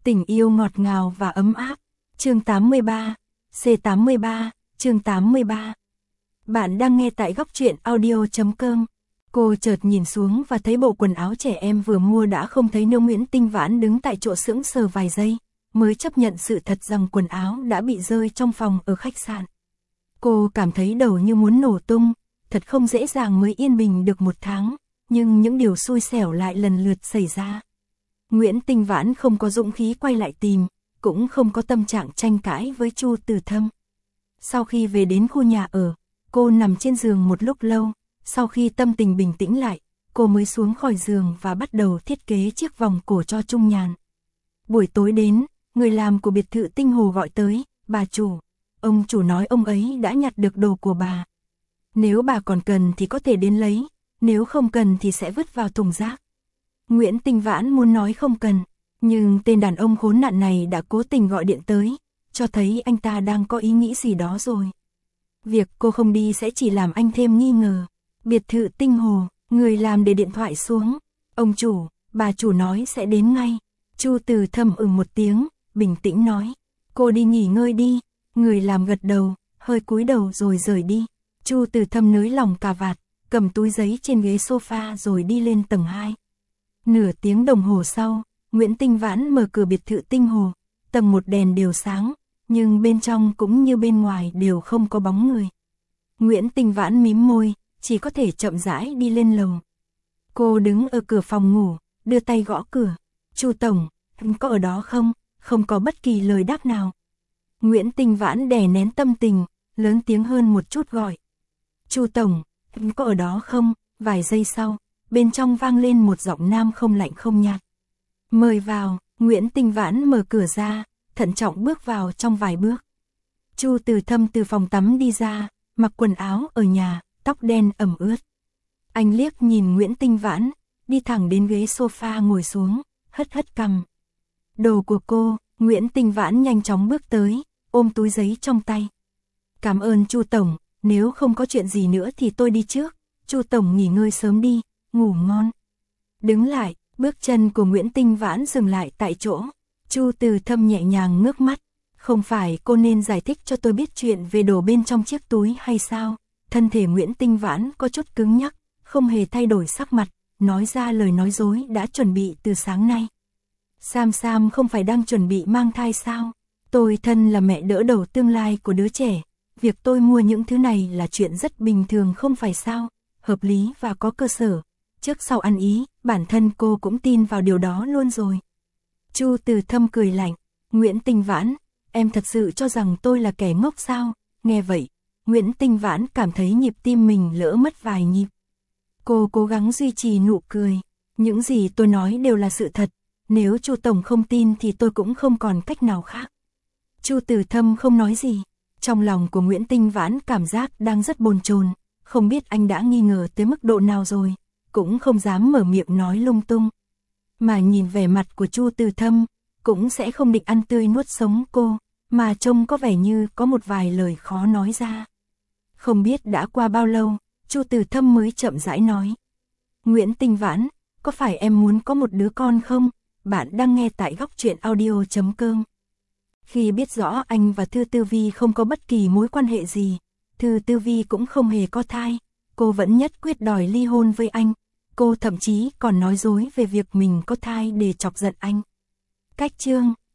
Tình yêu ngọt ngào và ấm áp. Chương 83, C83, chương 83. Bạn đang nghe tại góc truyện audio.com. Cô chợt nhìn xuống và thấy bộ quần áo trẻ em vừa mua đã không thấy nữa. Nguyễn Tinh Vãn đứng tại chỗ sững sờ vài giây, mới chấp nhận sự thật rằng quần áo đã bị rơi trong phòng ở khách sạn. Cô cảm thấy đầu như muốn nổ tung, thật không dễ dàng mới yên bình được 1 tháng, nhưng những điều xui xẻo lại lần lượt xảy ra. Nguyễn Tinh Vãn không có dũng khí quay lại tìm, cũng không có tâm trạng tranh cãi với Chu Từ Thâm. Sau khi về đến khu nhà ở, cô nằm trên giường một lúc lâu, sau khi tâm tình bình tĩnh lại, cô mới xuống khỏi giường và bắt đầu thiết kế chiếc vòng cổ cho Trung Nhàn. Buổi tối đến, người làm của biệt thự Tinh Hồ gọi tới, bà chủ. Ông chủ nói ông ấy đã nhặt được đồ của bà. Nếu bà còn cần thì có thể đến lấy, nếu không cần thì sẽ vứt vào thùng rác. Nguyễn Tinh Vãn muốn nói không cần, nhưng tên đàn ông khốn nạn này đã cố tình gọi điện tới, cho thấy anh ta đang có ý nghĩ gì đó rồi. Việc cô không đi sẽ chỉ làm anh thêm nghi ngờ. Biệt thự Tinh Hồ, người làm để điện thoại xuống. Ông chủ, bà chủ nói sẽ đến ngay. Chu Từ Thâm một tiếng, bình tĩnh nói. Cô đi nghỉ ngơi đi. Người làm gật đầu, hơi cúi đầu rồi rời đi. Chu Từ Thâm nới lỏng cà vạt, cầm túi giấy trên ghế sofa rồi đi lên tầng 2. Nửa tiếng đồng hồ sau, Nguyễn Tinh Vãn mở cửa biệt thự Tinh Hồ. Tầng 1 đèn đều sáng, nhưng bên trong cũng như bên ngoài đều không có bóng người. Nguyễn Tinh Vãn mím môi, chỉ có thể chậm rãi đi lên lầu. Cô đứng ở cửa phòng ngủ, đưa tay gõ cửa. Chu tổng, có ở đó không? Không có bất kỳ lời đáp nào. Nguyễn Tinh Vãn đè nén tâm tình, lớn tiếng hơn một chút gọi. Chu tổng, có ở đó không? Vài giây sau, bên trong vang lên một giọng nam không lạnh không nhạt. Mời vào. Nguyễn Tinh Vãn mở cửa ra, thận trọng bước vào trong vài bước. Chu Từ Thâm từ phòng tắm đi ra, mặc quần áo ở nhà, tóc đen ẩm ướt. Anh liếc nhìn Nguyễn Tinh Vãn, đi thẳng đến ghế sofa ngồi xuống, hất cằm. Đồ của cô. Nguyễn Tinh Vãn nhanh chóng bước tới, ôm túi giấy trong tay. Cảm ơn Chu tổng, nếu không có chuyện gì nữa thì tôi đi trước. Chu tổng nghỉ ngơi sớm đi, ngủ ngon. Đứng lại, bước chân của Nguyễn Tinh Vãn dừng lại tại chỗ. Chu Từ Thâm nhẹ nhàng ngước mắt. Không phải cô nên giải thích cho tôi biết chuyện về đồ bên trong chiếc túi hay sao? Thân thể Nguyễn Tinh Vãn có chút cứng nhắc, không hề thay đổi sắc mặt, nói ra lời nói dối đã chuẩn bị từ sáng nay. Sam không phải đang chuẩn bị mang thai sao? Tôi thân là mẹ đỡ đầu tương lai của đứa trẻ. Việc tôi mua những thứ này là chuyện rất bình thường không phải sao? Hợp lý và có cơ sở. Trước sau ăn ý, bản thân cô cũng tin vào điều đó luôn rồi. Chu Từ Thâm cười lạnh. Nguyễn Tinh Vãn, em thật sự cho rằng tôi là kẻ ngốc sao? Nghe vậy, Nguyễn Tinh Vãn cảm thấy nhịp tim mình lỡ mất vài nhịp. Cô cố gắng duy trì nụ cười. Những gì tôi nói đều là sự thật. Nếu Chu tổng không tin thì tôi cũng không còn cách nào khác. Chu Từ Thâm không nói gì. Trong lòng của Nguyễn Tinh Vãn cảm giác đang rất bồn chồn, không biết anh đã nghi ngờ tới mức độ nào rồi, cũng không dám mở miệng nói lung tung. Mà nhìn vẻ mặt của Chu Từ Thâm, cũng sẽ không định ăn tươi nuốt sống cô, mà trông có vẻ như có một vài lời khó nói ra. Không biết đã qua bao lâu, Chu Từ Thâm mới chậm rãi nói. Nguyễn Tinh Vãn, có phải em muốn có một đứa con không? Bạn đang nghe tại góc truyện audio.com. Khi biết rõ anh và Thư Tư Vi không có bất kỳ mối quan hệ gì, Thư Tư Vi cũng không hề có thai, cô vẫn nhất quyết đòi ly hôn với anh. Cô thậm chí còn nói dối về việc mình có thai để chọc giận anh. Cách chương